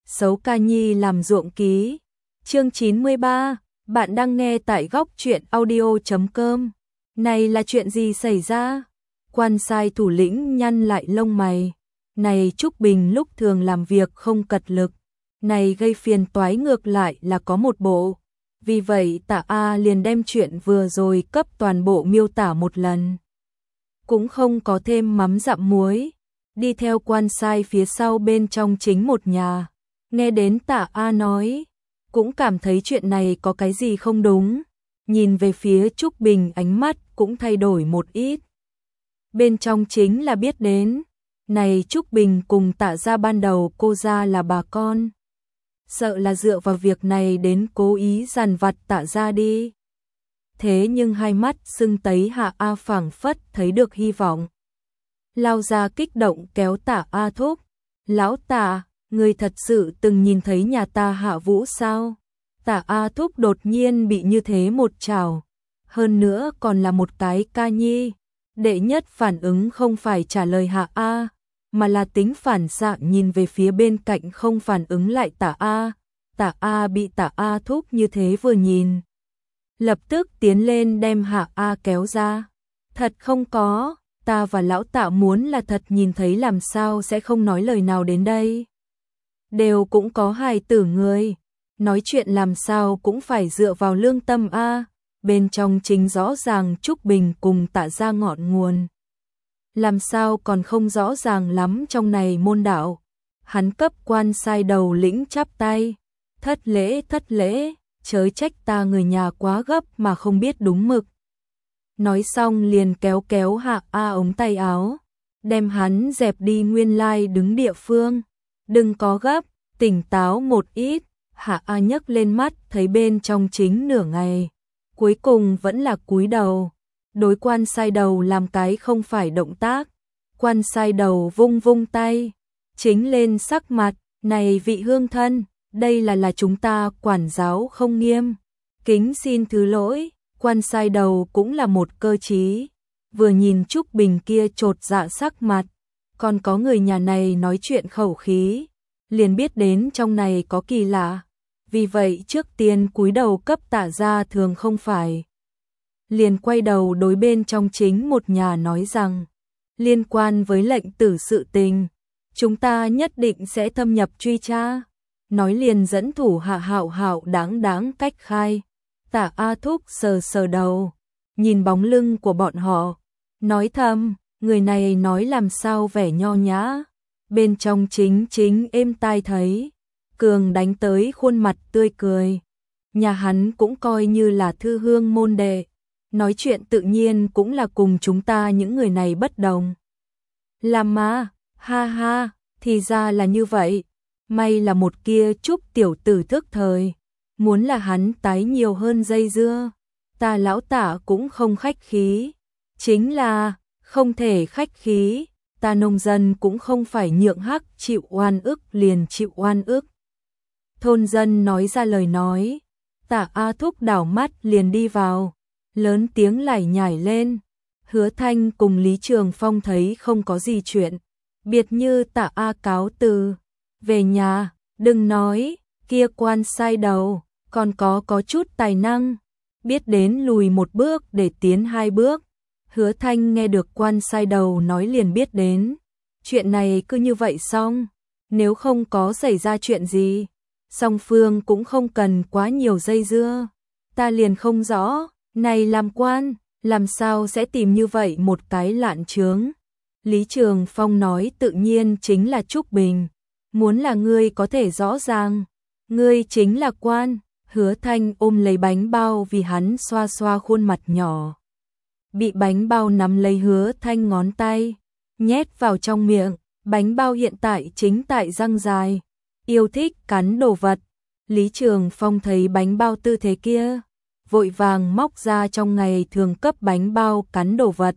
Xấu ca nhi làm ruộng ký. Chương 93, bạn đang nghe tại góc truyện audio.com. Này là chuyện gì xảy ra? Quan sai thủ lĩnh nhăn lại lông mày. Này Trúc Bình lúc thường làm việc không cật lực. Này gây phiền toái ngược lại là có một bộ. Vì vậy Tạ A liền đem chuyện vừa rồi cấp toàn bộ miêu tả một lần. Cũng không có thêm mắm dặm muối. Đi theo quan sai phía sau bên trong chính một nhà. Nghe đến Tạ A nói, cũng cảm thấy chuyện này có cái gì không đúng. Nhìn về phía Trúc Bình ánh mắt cũng thay đổi một ít. Bên trong chính là biết đến, này Trúc Bình cùng Tạ gia ban đầu cô ra là bà con. Sợ là dựa vào việc này đến cố ý dằn vặt Tạ gia đi. Thế nhưng hai mắt sưng tấy Hạ A phảng phất thấy được hy vọng. Lao ra kích động kéo Tạ A thúc. Lão Tạ, người thật sự từng nhìn thấy nhà ta hạ vũ sao? Tạ A thúc đột nhiên bị như thế một trảo. Hơn nữa còn là một cái ca nhi. Đệ nhất phản ứng không phải trả lời Hạ A, mà là tính phản xạ nhìn về phía bên cạnh không phản ứng lại Tạ A. Tạ A bị Tạ A thúc như thế vừa nhìn. Lập tức tiến lên đem Hạ A kéo ra. Thật không có, ta và lão Tạ muốn là thật nhìn thấy làm sao sẽ không nói lời nào đến đây. Đều cũng có hài tử người, nói chuyện làm sao cũng phải dựa vào lương tâm a. Bên trong chính rõ ràng Trúc Bình cùng Tạ gia ngọn nguồn. Làm sao còn không rõ ràng lắm trong này môn đạo. Hắn cấp quan sai đầu lĩnh chắp tay. Thất lễ, chớ trách ta người nhà quá gấp mà không biết đúng mực. Nói xong liền kéo kéo Hạ A ống tay áo, đem hắn dẹp đi nguyên lai đứng địa phương. Đừng có gấp, tỉnh táo một ít. Hạ A nhấc lên mắt thấy bên trong chính nửa ngày. Cuối cùng vẫn là cúi đầu. Đối quan sai đầu làm cái không phải động tác. Quan sai đầu vung vung tay. Chính lên sắc mặt. Này vị hương thân, đây là chúng ta quản giáo không nghiêm. Kính xin thứ lỗi. Quan sai đầu cũng là một cơ trí. Vừa nhìn Trúc Bình kia chột dạ sắc mặt. Còn có người nhà này nói chuyện khẩu khí. Liền biết đến trong này có kỳ lạ. Vì vậy trước tiên cúi đầu cấp Tạ gia thường không phải. Liền quay đầu đối bên trong chính một nhà nói rằng. Liên quan với lệnh tử sự tình. Chúng ta nhất định sẽ thâm nhập truy tra. Nói liền dẫn thủ Hạ hạo hạo đáng cách khai. Tạ A thúc sờ sờ đầu. Nhìn bóng lưng của bọn họ. Nói thầm, người này nói làm sao vẻ nho nhã. Bên trong chính êm tai thấy. Cường đánh tới khuôn mặt tươi cười. Nhà hắn cũng coi như là thư hương môn đệ. Nói chuyện tự nhiên cũng là cùng chúng ta những người này bất đồng. Làm mà, ha ha, thì ra là như vậy. May là một kia Trúc tiểu tử thức thời. Muốn là hắn tái nhiều hơn dây dưa. Ta lão Tạ cũng không khách khí. Chính là, không thể khách khí. Ta nông dân cũng không phải nhượng hắc chịu oan ức liền chịu oan ức. Thôn dân nói ra lời nói. Tạ A thúc đảo mắt liền đi vào. Lớn tiếng lải nhải lên. Hứa Thanh cùng Lý Trường Phong thấy không có gì chuyện. Biệt như Tạ A cáo từ. Về nhà, đừng nói, kia quan sai đầu, còn có chút tài năng. Biết đến lùi một bước để tiến hai bước. Hứa Thanh nghe được quan sai đầu nói liền biết đến. Chuyện này cứ như vậy xong. Nếu không có xảy ra chuyện gì, song phương cũng không cần quá nhiều dây dưa. Ta liền không rõ, này làm quan, làm sao sẽ tìm như vậy một cái lạn chướng. Lý Trường Phong nói tự nhiên chính là Trúc Bình. Muốn là ngươi có thể rõ ràng. Ngươi chính là quan. Hứa Thanh ôm lấy bánh bao vì hắn xoa xoa khuôn mặt nhỏ. Bị bánh bao nắm lấy Hứa Thanh ngón tay, nhét vào trong miệng. Bánh bao hiện tại chính tại răng dài. Yêu thích cắn đồ vật. Lý Trường Phong thấy bánh bao tư thế kia, vội vàng móc ra trong ngày thường cấp bánh bao cắn đồ vật.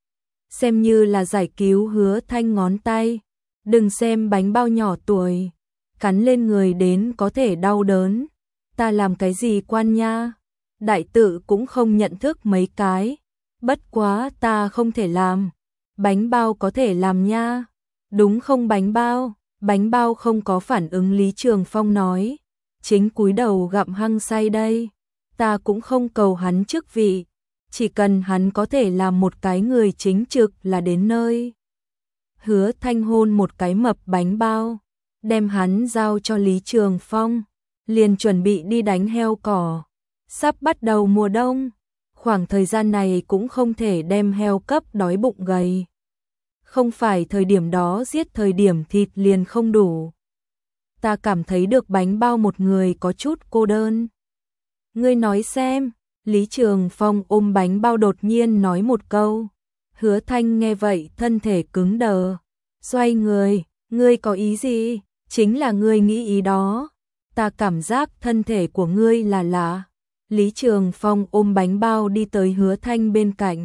Xem như là giải cứu Hứa Thanh ngón tay. Đừng xem bánh bao nhỏ tuổi, cắn lên người đến có thể đau đớn. Ta làm cái gì quan nha? Đại tự cũng không nhận thức mấy cái. Bất quá ta không thể làm. Bánh bao có thể làm nha. Đúng không bánh bao? Bánh bao không có phản ứng, Lý Trường Phong nói, chính cúi đầu gặm hăng say đây, ta cũng không cầu hắn chức vị, chỉ cần hắn có thể làm một cái người chính trực là đến nơi. Hứa Thanh hôn một cái mập bánh bao, đem hắn giao cho Lý Trường Phong, liền chuẩn bị đi đánh heo cỏ. Sắp bắt đầu mùa đông, khoảng thời gian này cũng không thể đem heo cấp đói bụng gầy. Không phải thời điểm đó giết, thời điểm thịt liền không đủ. Ta cảm thấy được bánh bao một người có chút cô đơn. Ngươi nói xem, Lý Trường Phong ôm bánh bao đột nhiên nói một câu. Hứa Thanh nghe vậy thân thể cứng đờ, xoay người, ngươi có ý gì? Chính là ngươi nghĩ ý đó. Ta cảm giác thân thể của ngươi là lạ. Lý Trường Phong ôm bánh bao đi tới Hứa Thanh bên cạnh.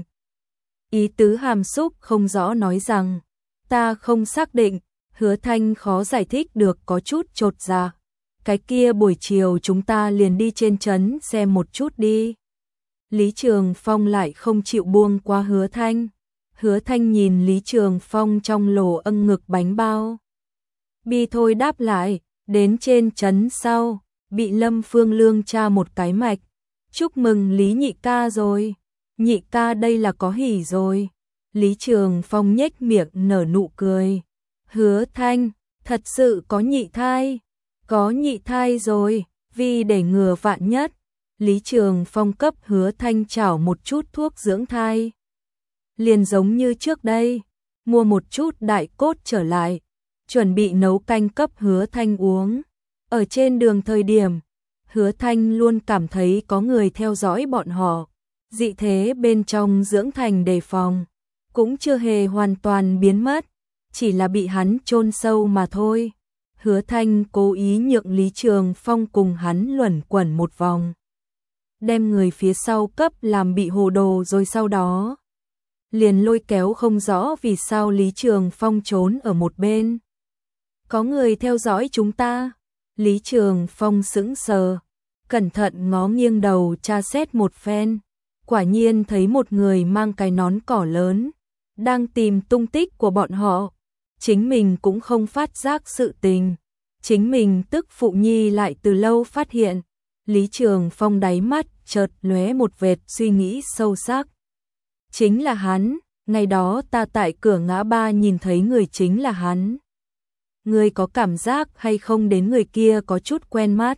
Ý tứ hàm xúc không rõ nói rằng, ta không xác định. Hứa Thanh khó giải thích được, có chút chột dạ. Cái kia buổi chiều chúng ta liền đi trên trấn xem một chút đi. Lý Trường Phong lại không chịu buông qua Hứa Thanh. Hứa Thanh nhìn Lý Trường Phong trong lỗ âng ngực bánh bao. Bi thôi đáp lại, đến trên trấn sau, bị Lâm Phương Lương tra một cái mạch. Chúc mừng Lý nhị ca rồi. Nhị ca đây là có hỉ rồi. Lý Trường Phong nhếch miệng nở nụ cười. Hứa Thanh, thật sự có nhị thai. Có nhị thai rồi, vì để ngừa vạn nhất. Lý Trường Phong cấp Hứa Thanh chảo một chút thuốc dưỡng thai. Liền giống như trước đây, mua một chút đại cốt trở lại, chuẩn bị nấu canh cấp Hứa Thanh uống. Ở trên đường thời điểm, Hứa Thanh luôn cảm thấy có người theo dõi bọn họ. Dị thế bên trong dưỡng thành đề phòng, cũng chưa hề hoàn toàn biến mất, chỉ là bị hắn chôn sâu mà thôi. Hứa Thanh cố ý nhượng Lý Trường Phong cùng hắn luẩn quẩn một vòng, đem người phía sau cấp làm bị hồ đồ, rồi sau đó liền lôi kéo không rõ vì sao Lý Trường Phong trốn ở một bên. Có người theo dõi chúng ta. Lý Trường Phong sững sờ, cẩn thận ngó nghiêng đầu tra xét một phen, quả nhiên thấy một người mang cái nón cỏ lớn, đang tìm tung tích của bọn họ. Chính mình cũng không phát giác sự tình, chính mình tức phụ nhi lại từ lâu phát hiện. Lý Trường Phong đáy mắt chợt lóe một vệt suy nghĩ sâu sắc. Chính là hắn, ngày đó ta tại cửa ngã ba nhìn thấy người chính là hắn. Ngươi có cảm giác hay không đến người kia có chút quen mắt?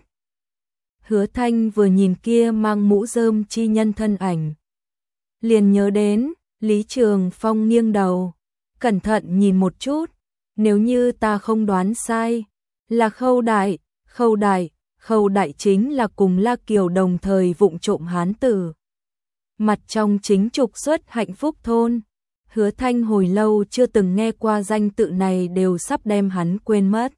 Hứa Thanh vừa nhìn kia mang mũ rơm chi nhân thân ảnh, liền nhớ đến. Lý Trường Phong nghiêng đầu, cẩn thận nhìn một chút, nếu như ta không đoán sai, là Khâu Đại. Khâu Đại chính là cùng La Kiều đồng thời vụng trộm hán tử. Mặt trong chính trục xuất Hạnh Phúc thôn. Hứa Thanh hồi lâu chưa từng nghe qua danh tự này, đều sắp đem hắn quên mất.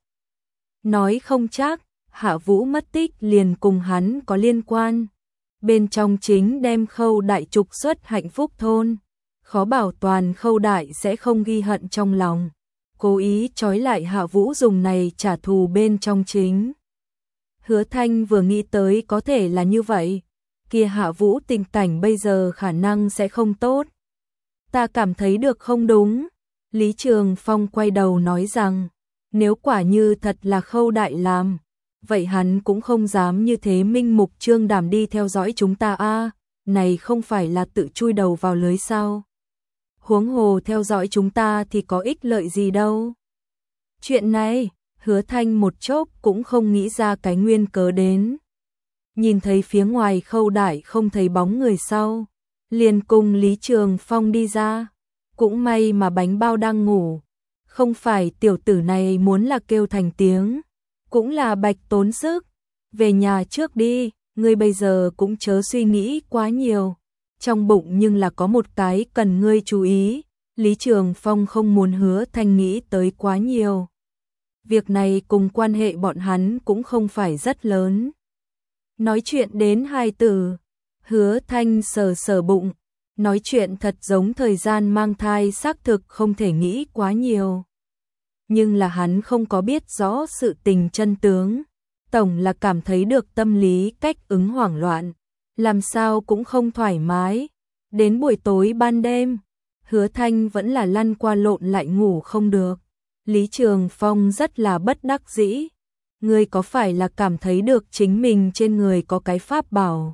Nói không chắc, Hạ Vũ mất tích liền cùng hắn có liên quan. Bên trong chính đem Khâu Đại trục xuất Hạnh Phúc thôn. Khó bảo toàn Khâu Đại sẽ không ghi hận trong lòng, cố ý trói lại Hạ Vũ dùng này trả thù bên trong chính. Hứa Thanh vừa nghĩ tới có thể là như vậy, kia Hạ Vũ tình cảnh bây giờ khả năng sẽ không tốt. Ta cảm thấy được không đúng. Lý Trường Phong quay đầu nói rằng, nếu quả như thật là Khâu Đại làm, vậy hắn cũng không dám như thế minh mục trương đảm đi theo dõi chúng ta a, này không phải là tự chui đầu vào lưới sao? Huống hồ theo dõi chúng ta thì có ích lợi gì đâu. Chuyện này, Hứa Thanh một chốc cũng không nghĩ ra cái nguyên cớ đến. Nhìn thấy phía ngoài Khâu Đại không thấy bóng người sau, liền cùng Lý Trường Phong đi ra. Cũng may mà bánh bao đang ngủ, không phải tiểu tử này muốn là kêu thành tiếng, cũng là bạch tốn sức. Về nhà trước đi, ngươi bây giờ cũng chớ suy nghĩ quá nhiều. Trong bụng nhưng là có một cái cần ngươi chú ý. Lý Trường Phong không muốn Hứa Thanh nghĩ tới quá nhiều. Việc này cùng quan hệ bọn hắn cũng không phải rất lớn. Nói chuyện đến hai từ, Hứa Thanh sờ sờ bụng, nói chuyện thật giống thời gian mang thai xác thực không thể nghĩ quá nhiều. Nhưng là hắn không có biết rõ sự tình chân tướng, tổng là cảm thấy được tâm lý cách ứng hoảng loạn, làm sao cũng không thoải mái. Đến buổi tối ban đêm, Hứa Thanh vẫn là lăn qua lộn lại ngủ không được. Lý Trường Phong rất là bất đắc dĩ. Ngươi có phải là cảm thấy được chính mình trên người có cái pháp bảo?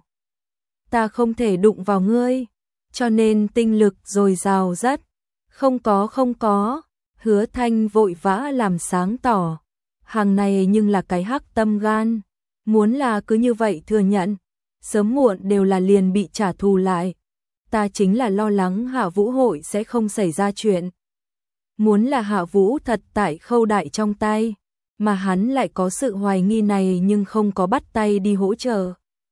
Ta không thể đụng vào ngươi, cho nên tinh lực dồi dào rất. Không có. Hứa Thanh vội vã làm sáng tỏ. Hàng này nhưng là cái hắc tâm gan. Muốn là cứ như vậy thừa nhận, sớm muộn đều là liền bị trả thù lại. Ta chính là lo lắng Hạ Vũ hội sẽ không xảy ra chuyện. Muốn là Hạ Vũ thật tại Khâu Đại trong tay, mà hắn lại có sự hoài nghi này nhưng không có bắt tay đi hỗ trợ.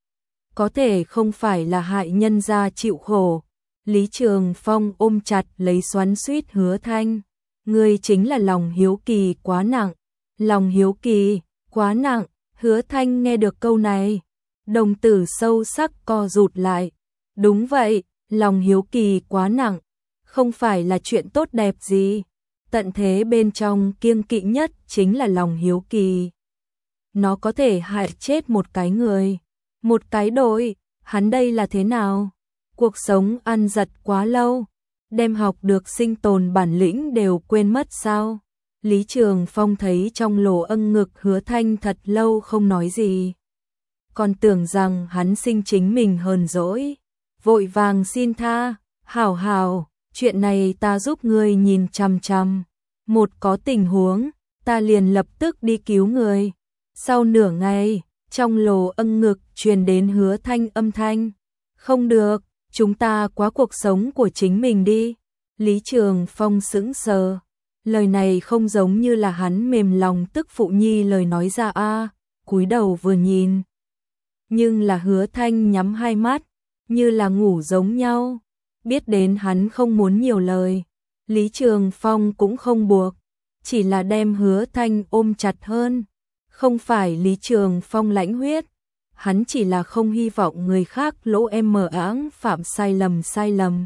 Có thể không phải là hại nhân gia chịu khổ. Lý Trường Phong ôm chặt lấy xoắn xuýt Hứa Thanh. Ngươi chính là lòng hiếu kỳ quá nặng. Lòng hiếu kỳ quá nặng. Hứa Thanh nghe được câu này, đồng tử sâu sắc co rụt lại. Đúng vậy, lòng hiếu kỳ quá nặng, không phải là chuyện tốt đẹp gì. Tận thế bên trong kiêng kỵ nhất chính là lòng hiếu kỳ. Nó có thể hại chết một cái người, một cái đội. Hắn đây là thế nào? Cuộc sống ăn giật quá lâu, đem học được sinh tồn bản lĩnh đều quên mất sao? Lý Trường Phong thấy trong lỗ âng ngực Hứa Thanh thật lâu không nói gì. Còn tưởng rằng hắn sinh chính mình hờn dỗi. Vội vàng xin tha. Hảo, chuyện này ta giúp ngươi nhìn chằm chằm. Một có tình huống, ta liền lập tức đi cứu người. Sau nửa ngày, trong lỗ âng ngực truyền đến Hứa Thanh âm thanh. Không được, chúng ta quá cuộc sống của chính mình đi. Lý Trường Phong sững sờ. Lời này không giống như là hắn mềm lòng tức phụ nhi lời nói ra a. Cúi đầu vừa nhìn, nhưng là Hứa Thanh nhắm hai mắt, như là ngủ giống nhau. Biết đến hắn không muốn nhiều lời, Lý Trường Phong cũng không buộc, chỉ là đem Hứa Thanh ôm chặt hơn. Không phải Lý Trường Phong lãnh huyết, hắn chỉ là không hy vọng người khác lỗ em mờ áng phạm sai lầm.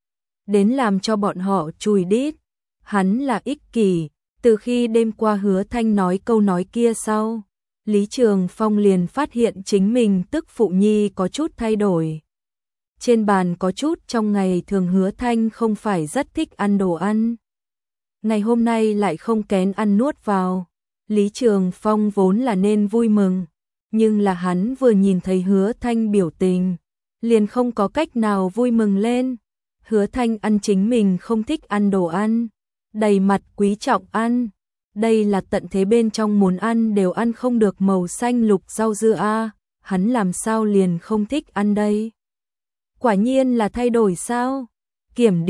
Đến làm cho bọn họ chùi đít. Hắn là ích kỷ, từ khi đêm qua Hứa Thanh nói câu nói kia sau, Lý Trường Phong liền phát hiện chính mình tức phụ nhi có chút thay đổi. Trên bàn có chút trong ngày thường Hứa Thanh không phải rất thích ăn đồ ăn. Ngày hôm nay lại không kén ăn nuốt vào. Lý Trường Phong vốn là nên vui mừng, nhưng là hắn vừa nhìn thấy Hứa Thanh biểu tình, liền không có cách nào vui mừng lên. Hứa Thanh ăn chính mình không thích ăn đồ ăn, đầy mặt quý trọng ăn. Đây là tận thế bên trong muốn ăn đều ăn không được màu xanh lục rau dưa a, hắn làm sao liền không thích ăn đây? Quả nhiên là thay đổi sao? Kiểm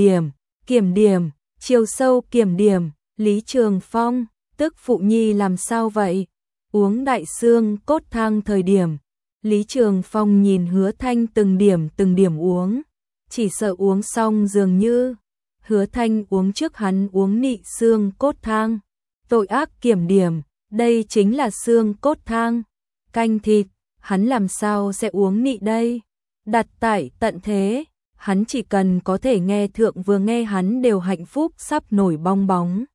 điểm, chiều sâu kiểm điểm. Lý Trường Phong, tức phụ nhi làm sao vậy? Uống đại xương cốt thang thời điểm, Lý Trường Phong nhìn Hứa Thanh từng điểm uống, chỉ sợ uống xong dường như Hứa Thanh uống trước hắn uống nị xương cốt thang. Tội ác kiểm điểm, đây chính là xương cốt thang, canh thịt, hắn làm sao sẽ uống nị đây? Đặt tại tận thế, hắn chỉ cần có thể nghe thượng vừa nghe hắn đều hạnh phúc sắp nổi bong bóng.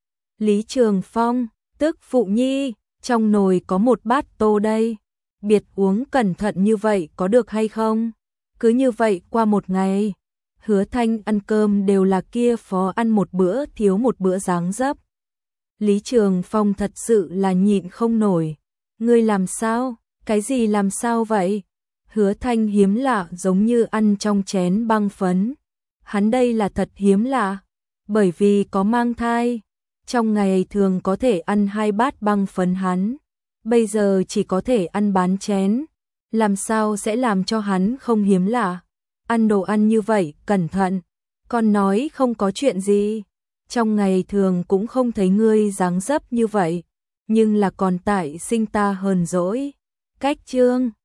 Lý Trường Phong, tức phụ nhi, trong nồi có một bát tô đây, biệt uống cẩn thận như vậy có được hay không? Cứ như vậy qua một ngày, Hứa Thanh ăn cơm đều là kia phó ăn một bữa thiếu một bữa dáng dấp. Lý Trường Phong thật sự là nhịn không nổi. Ngươi làm sao? Cái gì làm sao vậy? Hứa Thanh hiếm lạ giống như ăn trong chén băng phấn. Hắn đây là thật hiếm lạ, bởi vì có mang thai. Trong ngày thường có thể ăn 2 bát băng phấn hắn, bây giờ chỉ có thể ăn bán chén. Làm sao sẽ làm cho hắn không hiếm lạ? Ăn đồ ăn như vậy, cẩn thận. Con nói không có chuyện gì. Trong ngày thường cũng không thấy ngươi dáng dấp như vậy, nhưng là còn tại sinh ta hờn dỗi. Cách chương